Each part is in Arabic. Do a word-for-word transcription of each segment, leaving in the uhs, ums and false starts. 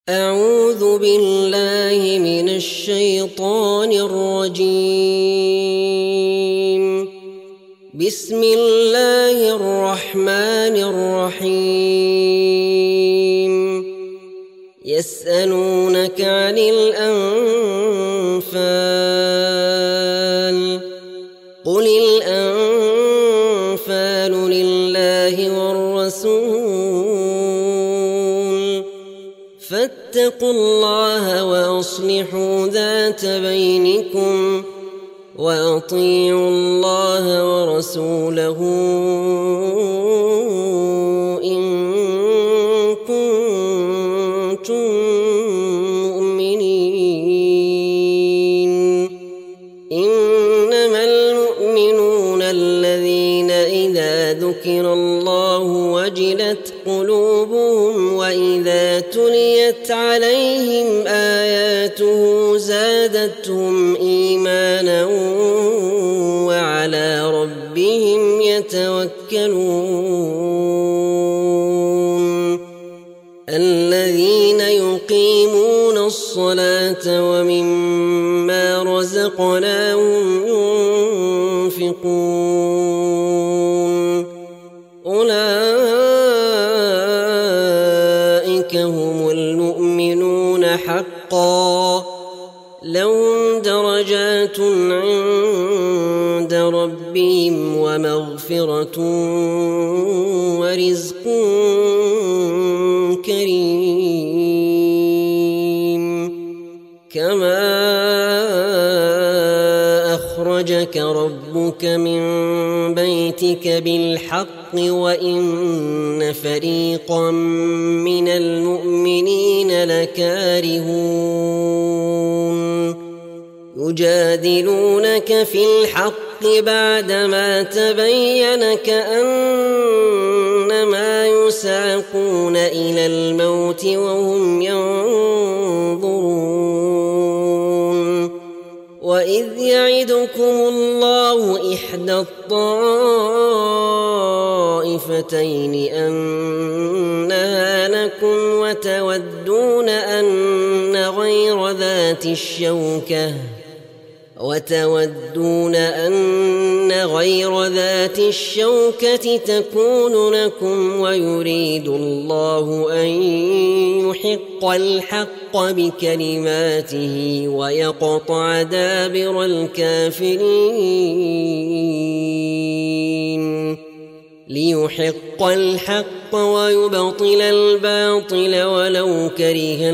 أعوذ بالله من الشيطان الرجيم. بسم الله الرحمن الرحيم. يسألونك عن الأنفال قل الأنفال لله والرسول فاتقوا الله وأصلحوا ذات بينكم وأطيعوا الله ورسوله إن كنتم مؤمنين. إنما المؤمنون الذين إذا ذكر الله وجلت قلوبهم وإذا تليت عليهم آياته زادتهم إيمانا وعلى ربهم يتوكلون. الذين يقيمون الصلاة ومما رزقناهم ينفقون أولئك هم المؤمنون حقا لهم درجات عند ربهم ومغفرة ورزق كريم. كما أخرجك ربك من بيتك بالحق وإن فريقا من المؤمنين لكارهون يجادلونك في الحق بعدما تبين كأنما يساقون إلى الموت وهم ينظرون. وإذ يعدكم الله إحدى الطائفتين أنها لكم وتودون أن غير ذات الشوكة وتودون أن غير ذات الشوكة تكون لكم ويريد الله أن يحق الحق بكلماته ويقطع دابر الكافرين ليحق الحق ويبطل الباطل ولو كره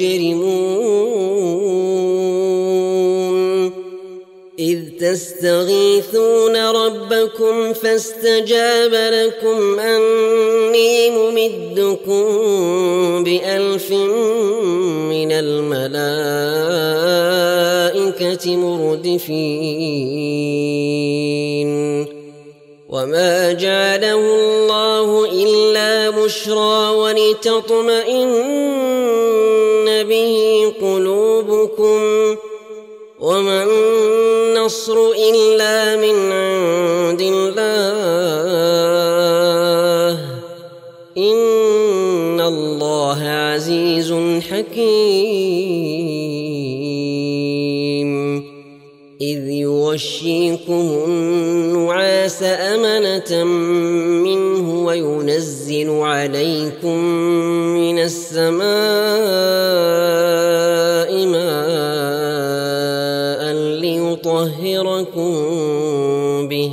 المجرمون. إذ تستغيثون ربكم فاستجاب لكم أني ممدكم بألف من الملائكة مردفين. وما جعله الله إلا بشرى ولتطمئن به قلوبكم وما النصر إلا من عند الله إن الله عزيز حكيم. إذ يغشيكم النعاس أمنة منه وينزل عليكم من السماء ماء ليطهركم به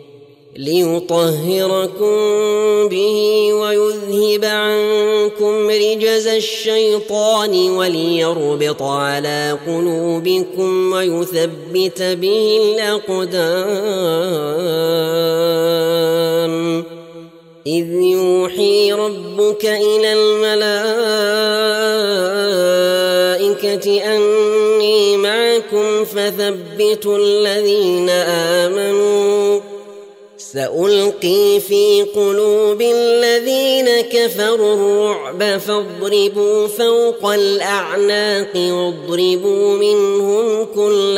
ليطهركم به ويذهب عنكم رجز الشيطان وليربط على قلوبكم ويثبت به الأقدام. إذ يوحي ربك إلى الملائكة أني معكم فثبتوا الذين آمنوا سألقي في قلوب الذين كفروا الرعب فاضربوا فوق الأعناق واضربوا منهم كل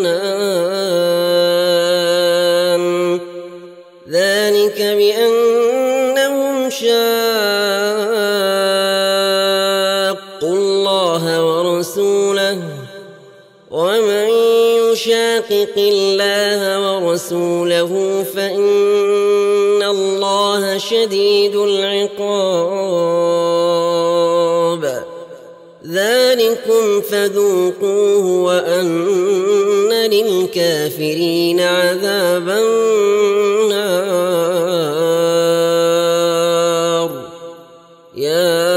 بنان. ذلك بأنهم شاقوا الله الله ورسوله ومن يشاقق الله ورسوله فإن الله شديد العقاب ذلكم فذوقوه وأن للكافرين عذاب النار يا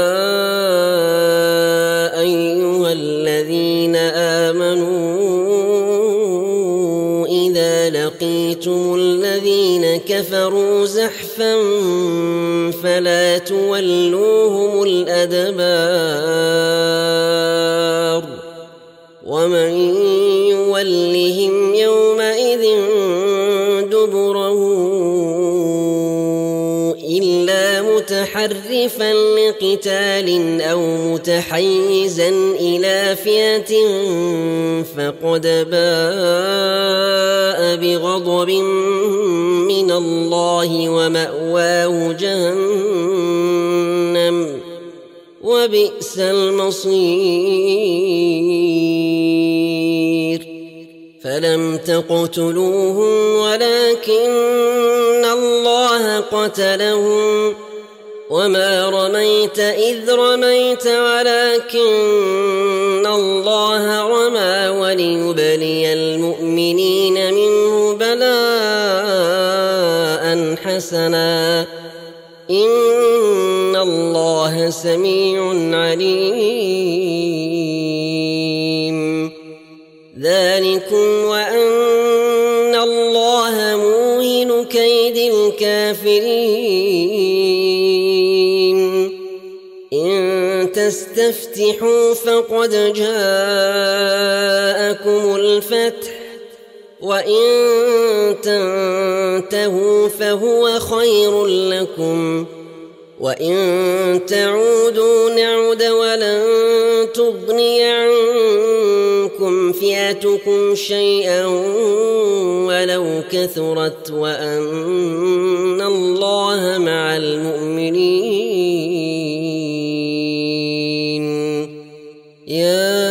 أيها الذين آمنوا إذا لقيتم الذين كفروا زحفا فلا تولوهم الأدبار ومن يولهم يومئذ دبره إلا متحرفا لقتال أو متحيزا إلى فئة فقد باء بغضب من الله ومأواه جهنم وبئس المصير فلم تقتلوهم ولكن الله قتلهم وما رميت إذ رميت ولكن الله رمى وليبلي المؤمنين منه بلاء حسنا إن الله سميع عليم ذلكم وأن الله موهن كيد الكافرين إن تستفتحوا فقد جاءكم الفتح وإن تنتهوا فهو خير لكم وإن تعودوا نعد ولن تغني عنكم فئتكم شيئا ولو كثرت وأن الله مع المؤمنين يا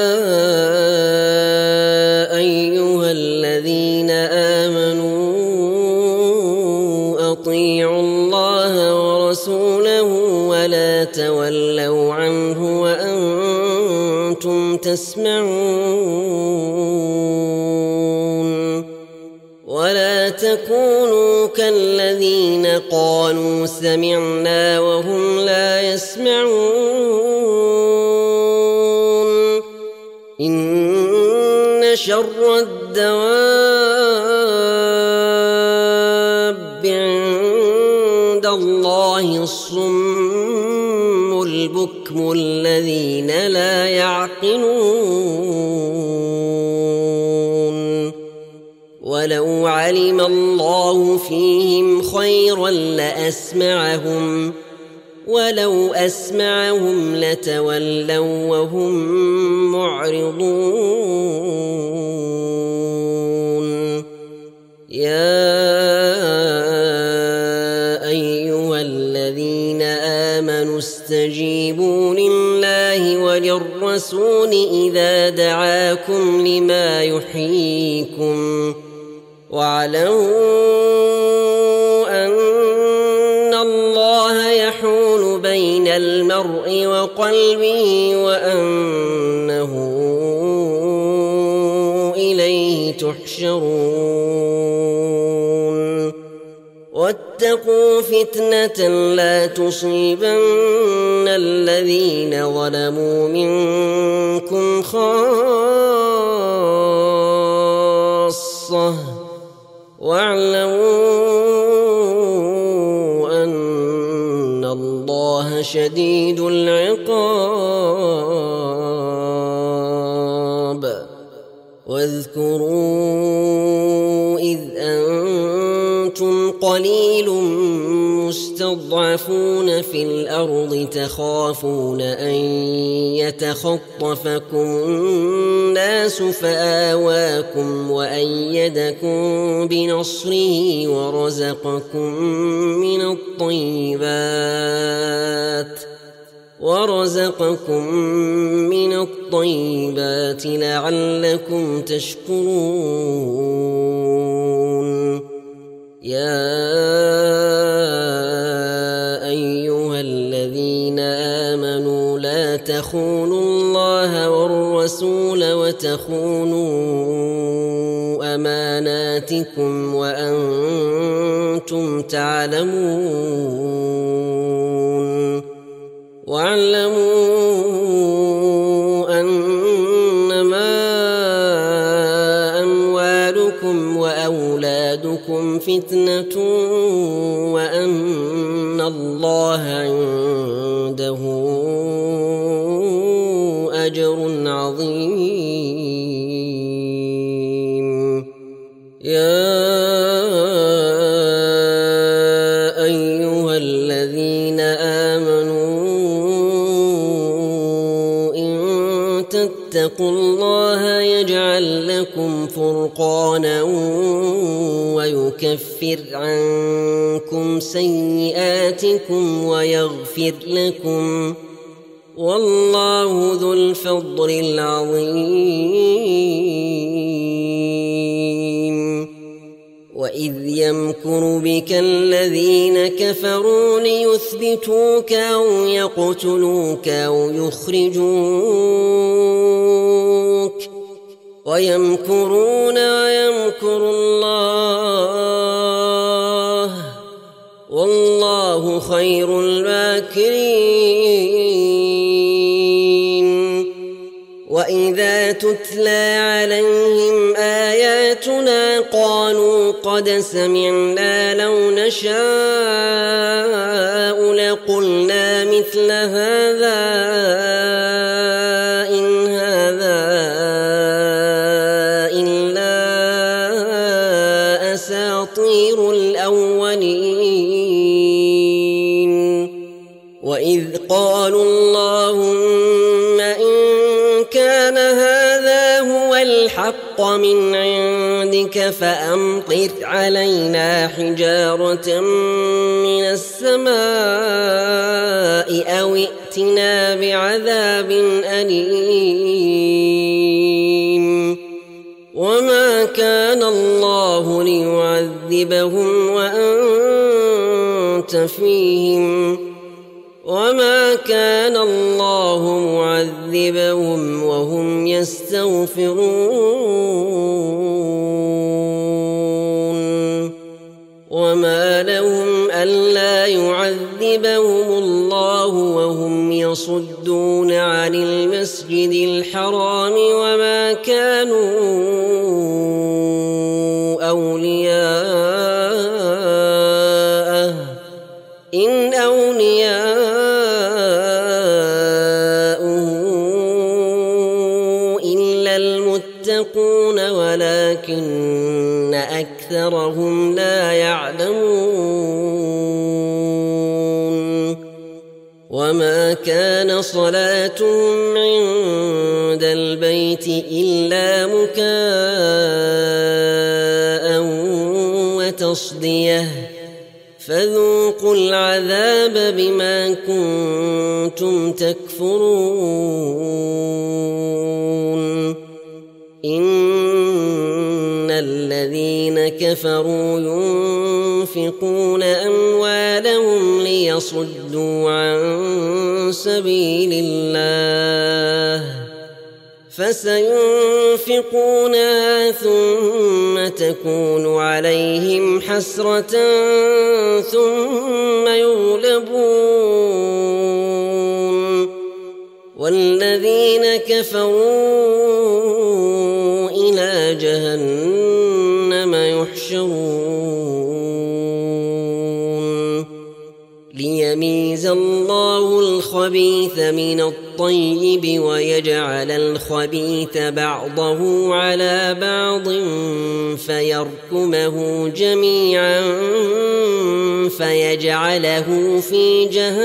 أيها الذين آمنوا أطيعوا الله ورسوله ولا تولوا عنه وأنتم تسمعون ولا تكونوا كالذين قالوا سمعنا وهم لا يسمعون إن شر الدواب عند الله الصم البكم الذين لا يعقلون ولو علم الله فيهم خيرا لأسمعهم ولو أسمعهم لتولوا وهم معرضون يا أيها الذين آمنوا استجيبوا لله وللرسول إذا دعاكم لما يحييكم واعلموا أن الله يحول بين المرء وقلبه وأنه إليه تحشرون واتقوا فتنة لا تصيبن الذين ظلموا منكم خاصة واعلموا أن الله شديد العقاب واذكروا إذ أنتم قليل مستضعفون في الأرض تخافون أن يتخطفكم الناس فآواكم وأيدكم بنصره ورزقكم من الطيبات ورزقكم من الطيبات لعلكم تشكرون يا أيها الذين آمنوا لا تخونوا الله والرسول وتخونوا أماناتكم وأنتم تعلمون واعلموا أنما أموالكم وأولادكم فتنة وأن الله عنده أجر عظيم يا أيها الذين آمنوا إن تتقوا الله يجعل لكم فرقانا ويكفر عنكم سيئاتكم ويغفر لكم والله ذو الفضل العظيم وإذ يمكر بك الذين كفروا ليثبتوك أو يقتلوك أو يخرجوك ويمكرون ويمكر الله والله خير الماكرين وإذا تتلى عليهم آياتنا قالوا قد سمعنا لو نشاء لقلنا مثل هذا إن هذا إلا أساطير الأولين وإذ قالوا اللهم إن كان هذا هو الحق من عندك فأمطر علينا حجارة من السماء أو ائتنا بعذاب أليم وما كان الله ليعذبهم وأنت فيهم وما كان الله معذبهم وهم يستغفرون وما لهم ألا يعذبهم الله وهم يصدون عن المسجد الحرام وما كانوا أولياءه إن أولياءه إلا المتقون ولكن أكثرهم لا يعلمون وما كان صلاتهم عند البيت إلا مكاء وتصديه فذوقوا العذاب بما كنتم تكفرون إن الذين كفروا ينفقون أموالهم ليصدوا عن سبيل الله فسينفقونها ثم تكون عليهم حسرة ثم يغلبون والذين كفروا إلى جهنم يحشرون ليميز الله الخبيث من الطيب ويجعل الخبيث بعضه على بعض فيركمه جميعا فيجعله في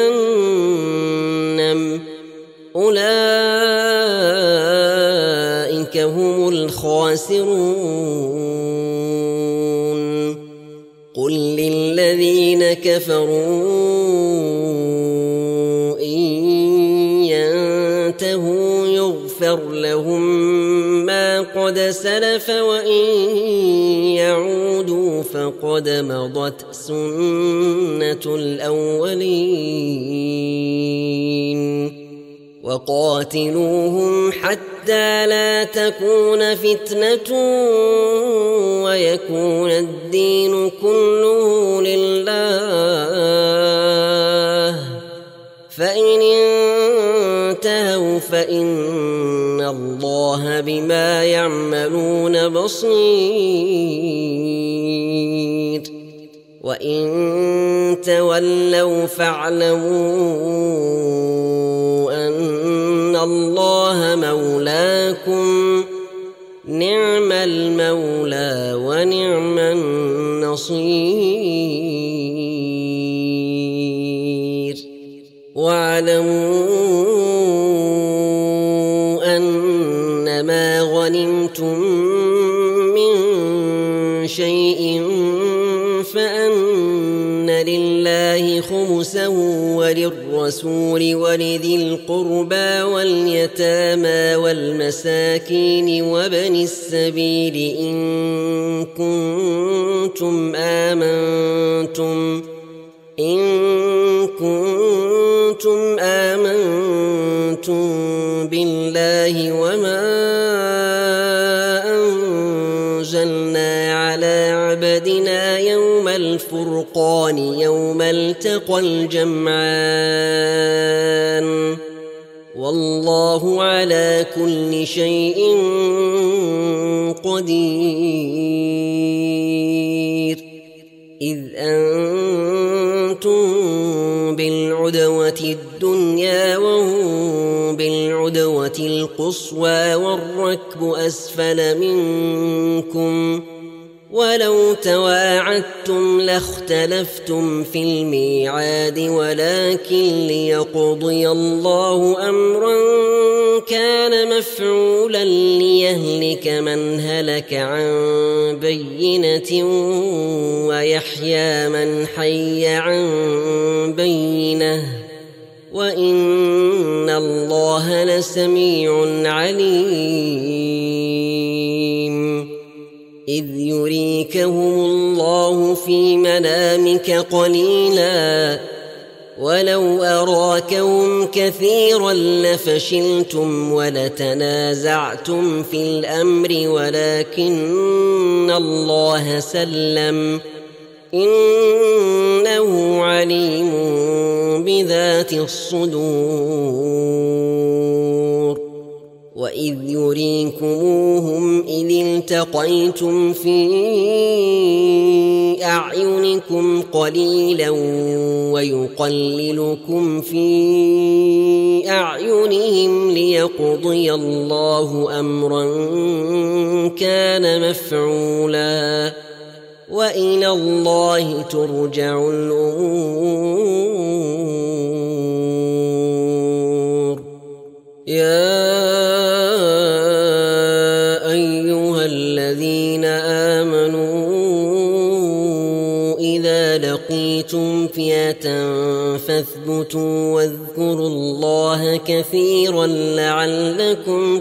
جهنم أولئك هم الخاسرون قل للذين كفروا إن ينتهوا يغفر لهم ما قد سلف وإن يعودوا فقد مضت سنة الأولين وقاتلوهم حتى لا تكون فتنة ويكون الدين كله لله فإن انتهوا فإن الله بما يعملون بصير وإن تولوا فاعلموا أن الله مولاكم نعم المولى ونعم النصير واعلموا أنما غنمتم من شيء فأن لله خمسه وللرسول ولذي القربى واليتامى والمساكين وابن السبيل إن كنتم آمنتم إن كنتم آمنتم بالله وما أنزلنا على عبدنا يوم الفرقان يوم التقى الجمعان والله على كل شيء قدير إذ أنتم بالعدوة الدنيا وهم بالعدوة القصوى والركب أسفل منكم ولو تواعدتم لاختلفتم في الميعاد ولكن ليقضي الله أمرا كان مفعولا ليهلك من هلك عن بينة ويحيى من حي عن بينة وإن الله لسميع عليم إذ يريكهم الله في منامك قليلا ولو أراكهم كثيرا لفشلتم ولتنازعتم في الأمر ولكن الله سلم إنه عليم بذات الصدور وإذ يريكموهم إذ التقيتم في أعينكم قليلا ويقللكم في أعينهم ليقضي الله أمرا كان مفعولا وإلى الله ترجع الأمور يا أيها الذين آمنوا إذا لقيتم فئة فاثبتوا واذكروا الله كثيرا لعلكم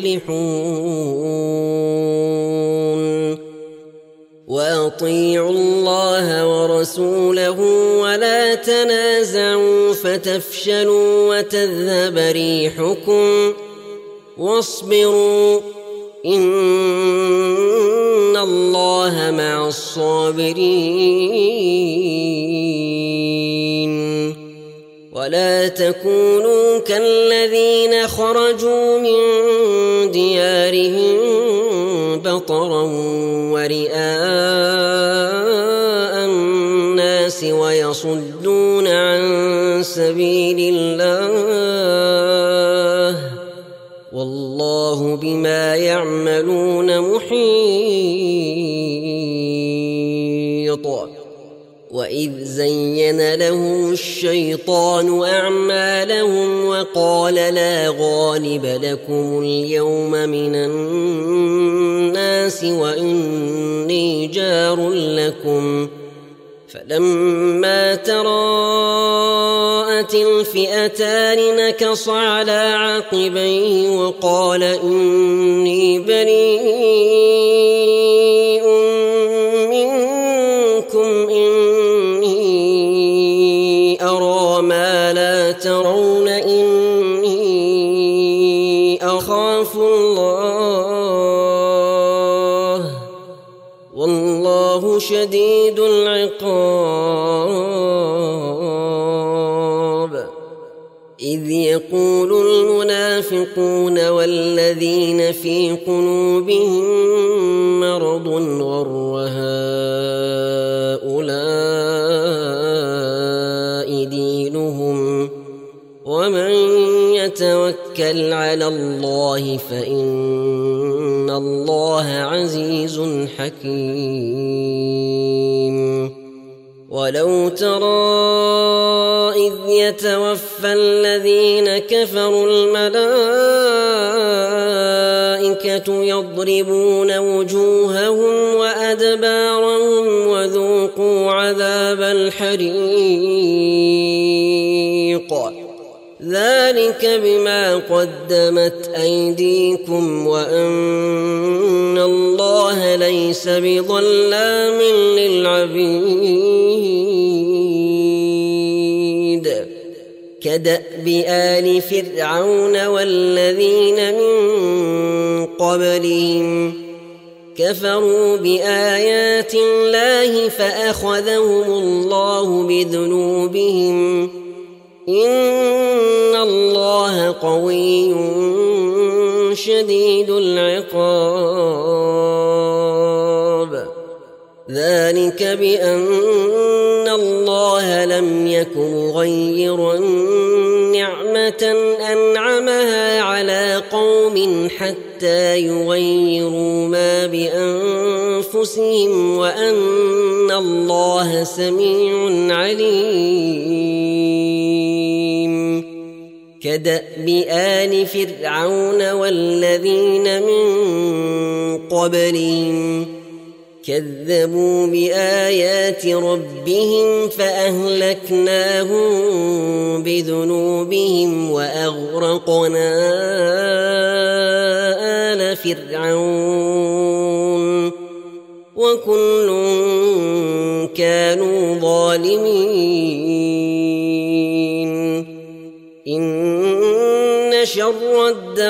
تفلحون وأطيعوا الله ورسوله ولا تنازعوا فتفشلوا وتذهب ريحكم واصبروا إن الله مع الصابرين ولا تكونوا كالذين خرجوا من ديارهم بطرا ورئاء الناس ويصدون عن سبيل الله والله بما يعملون محيط وإذ زين لهم الشيطان أعمالهم وقال لا غالب لكم اليوم من الناس وإني جار لكم فلما تراءت الفئتان نكص على عقبيه وقال إني بريء منكم إني أرى ما لا ترون إني أخاف الله والله شديد العقاب. إذ يقول المنافقون والذين في قلوبهم مرض غر هؤلاء دينهم ومن يتوكل على الله فإن الله عزيز حكيم. ولو ترى إذ يتوفى الذين كفروا الملائكة يضربون وجوههم وأدبارهم وذوقوا عذاب الحريق ذلك بما قدمت أيديكم وأن الله ليس بظلام للعبيد. كدأب آل فرعون والذين من قبلهم كفروا بآيات الله فأخذهم الله بذنوبهم إن الله قوي شديد العقاب. ذلك بأن الله لم يك مغيرا نعمة أنعمها على قوم حتى يغيروا ما بأنفسهم وأن الله سميع عليم. كدأب آل فرعون والذين من قبلهم كذبوا بآيات ربهم فأهلكناهم بذنوبهم وأغرقنا آل فرعون وكل كانوا ظالمين. إن شر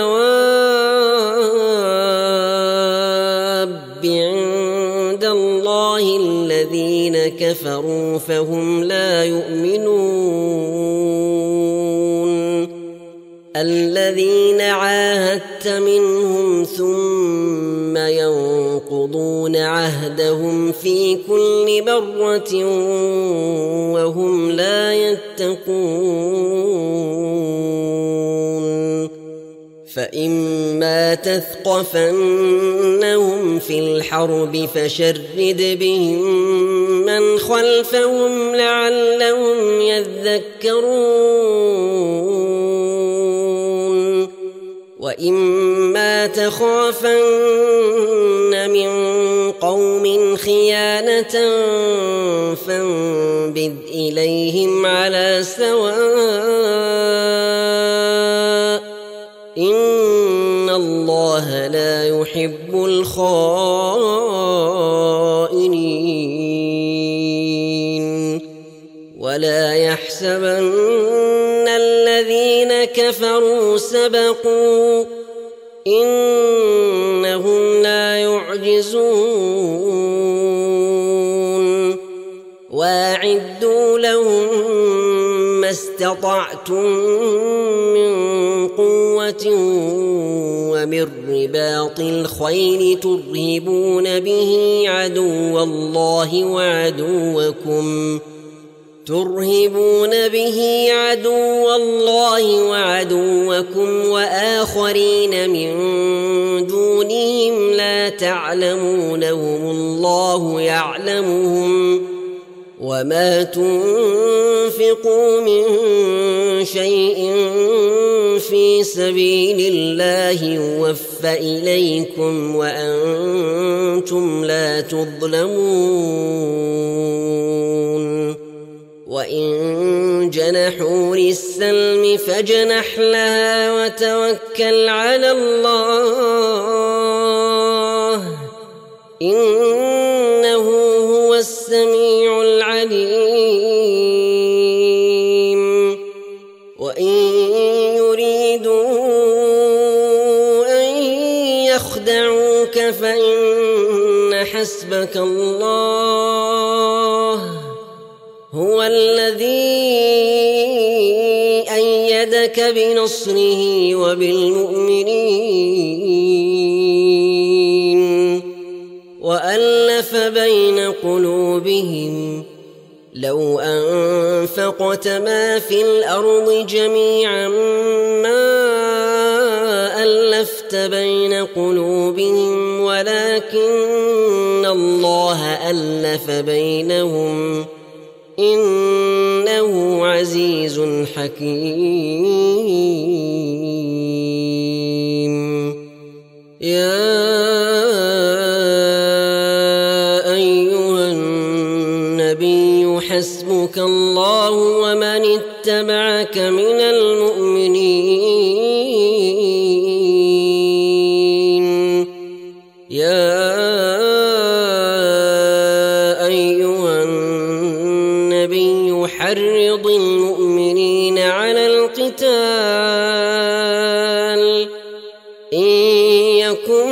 الدواب عند الله الذين كفروا فهم لا يؤمنون. الذين عاهدت منهم ثم ينقضون عهدهم في كل مرة وهم لا يتقون. فإما تثقفنهم في الحرب فشرد بهم من خلفهم لعلهم يذكرون. وإما تخافن من قوم خيانة فانبذ إليهم على سواء إن الله لا يحب الخائنين. ولا يحسبن الذين كفروا سبقوا إنهم لا يعجزون. وأعدوا لهم ما استطعتم من قوة ومن رباط الخيل ترهبون به عدو الله وعدوكم ترهبون به عدو الله وعدوكم وآخرين من دونهم لا تعلمونهم الله يعلمهم وما تنفقوا من شيء في سبيل الله يوفى إليكم وأنتم لا تظلمون. وإن جنحوا للسلم فاجنح لها وتوكل على الله إنه هو السميع العليم وإن يريدوا أن يخدعوك فإن حسبك الله هو الذي أيدك بنصره وبالمؤمنين وألف بين قلوبهم لو أنفقت ما في الأرض جميعا ما ألفت بين قلوبهم ولكن الله ألف بينهم إنه عزيز حكيم يا أيها النبي حسبك الله ومن اتبعك من المؤمنين يا حرض المؤمنين على القتال إن يكن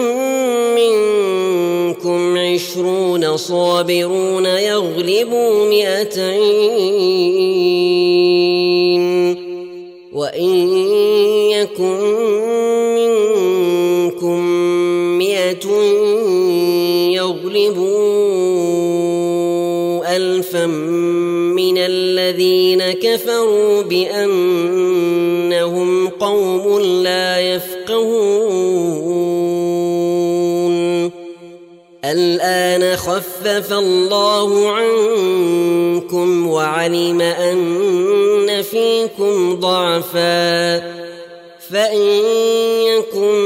منكم عشرون صابرون يغلبوا مئتين وإن يكن منكم مئة يغلبوا ألفا من الذين كفروا بأنهم قوم لا يفقهون الآن خفف الله عنكم وعلم أن فيكم ضعفا فإن يكن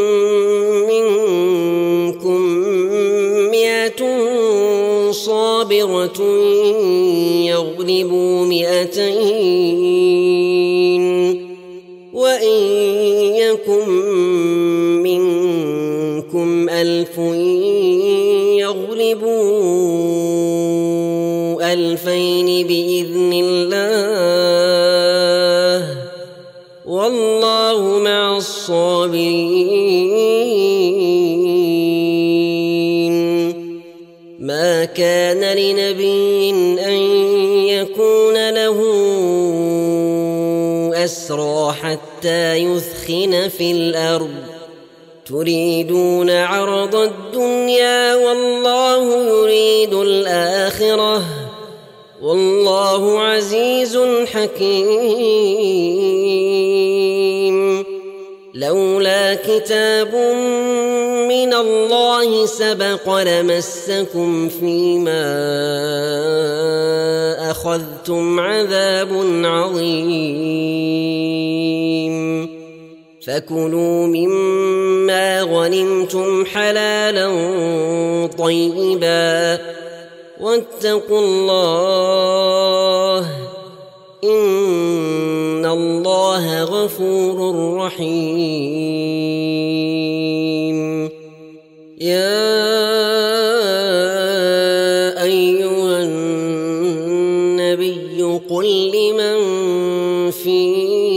منكم مئة صابرة يغلبوا مئتين وإن يكن منكم ألف يغلبوا ألفين بإذن الله والله مع الصابرين ما كان لنبي أن يكون له أسرى حتى يثخن في الأرض تريدون عرض الدنيا والله يريد الآخرة والله عزيز حكيم لولا كتاب من الله سبق لمسكم فيما أخذتم عذاب عظيم فكلوا مما غنمتم حلالا طيبا واتقوا الله إن الله غفور رحيم يا أيها النبي قل لمن في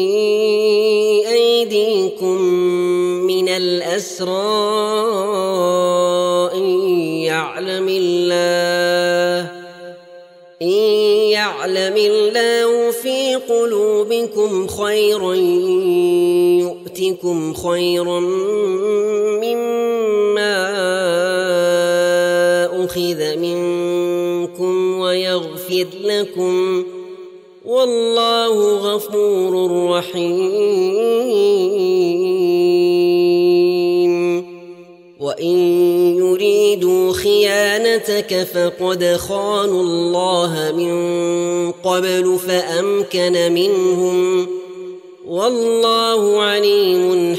أيديكم من الأسرى إن يعلم الله إن يعلم الله في قلوبكم خيرا يؤتكم خيرا مما أخذ منكم ويغفر لكم والله غفور رحيم وإن يريدوا خيانتك فقد خانوا الله من قبل فأمكن منهم والله عليم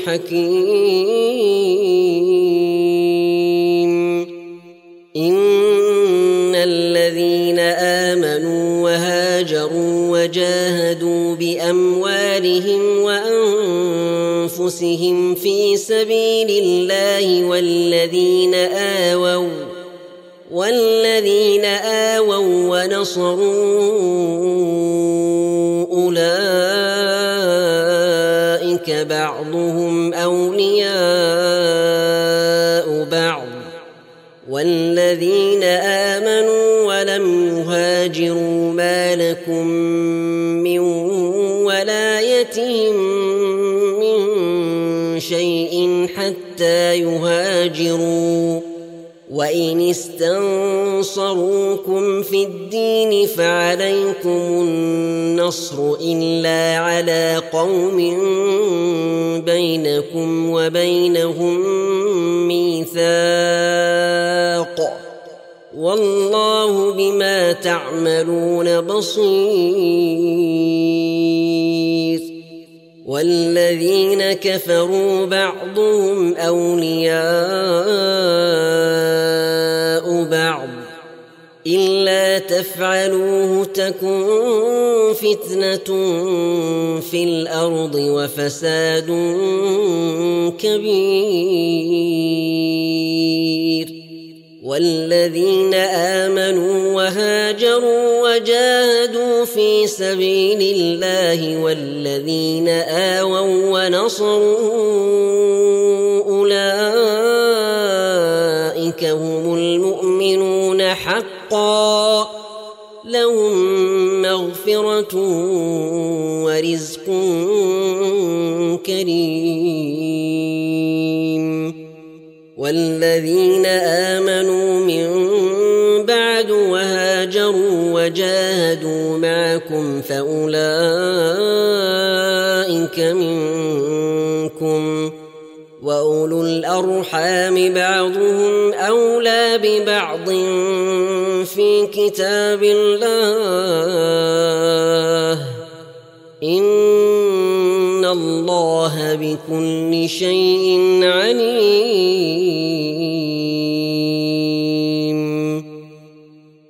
حكيم إن الذين آمنوا وهاجروا بأموالهم وأنفسهم في سبيل الله والذين آووا والذين آووا ونصروا أولئك بعضهم أولياء بعض والذين آمنوا ولم يهاجروا ما لكم من ولايتهم من شيء حتى يهاجروا وإن استنصروكم في الدين فعليكم النصر إلا على قوم بينكم وبينهم ميثاق والله بما تعملون بصير والذين كفروا بعضهم أولياء بعض إلا تفعلوه تكن فتنة في الأرض وفساد كبير والذين آمنوا وهاجروا وجاهدوا في سبيل الله والذين آووا ونصروا أولئك هم المؤمنون حقا لهم مغفرة ورزق كريم والذين آمنوا من بعد وهاجروا وجاهدوا معكم فأولئك منكم وأولو الأرحام بعضهم أولى ببعض في كتاب الله إن الله بكل شيء عليم.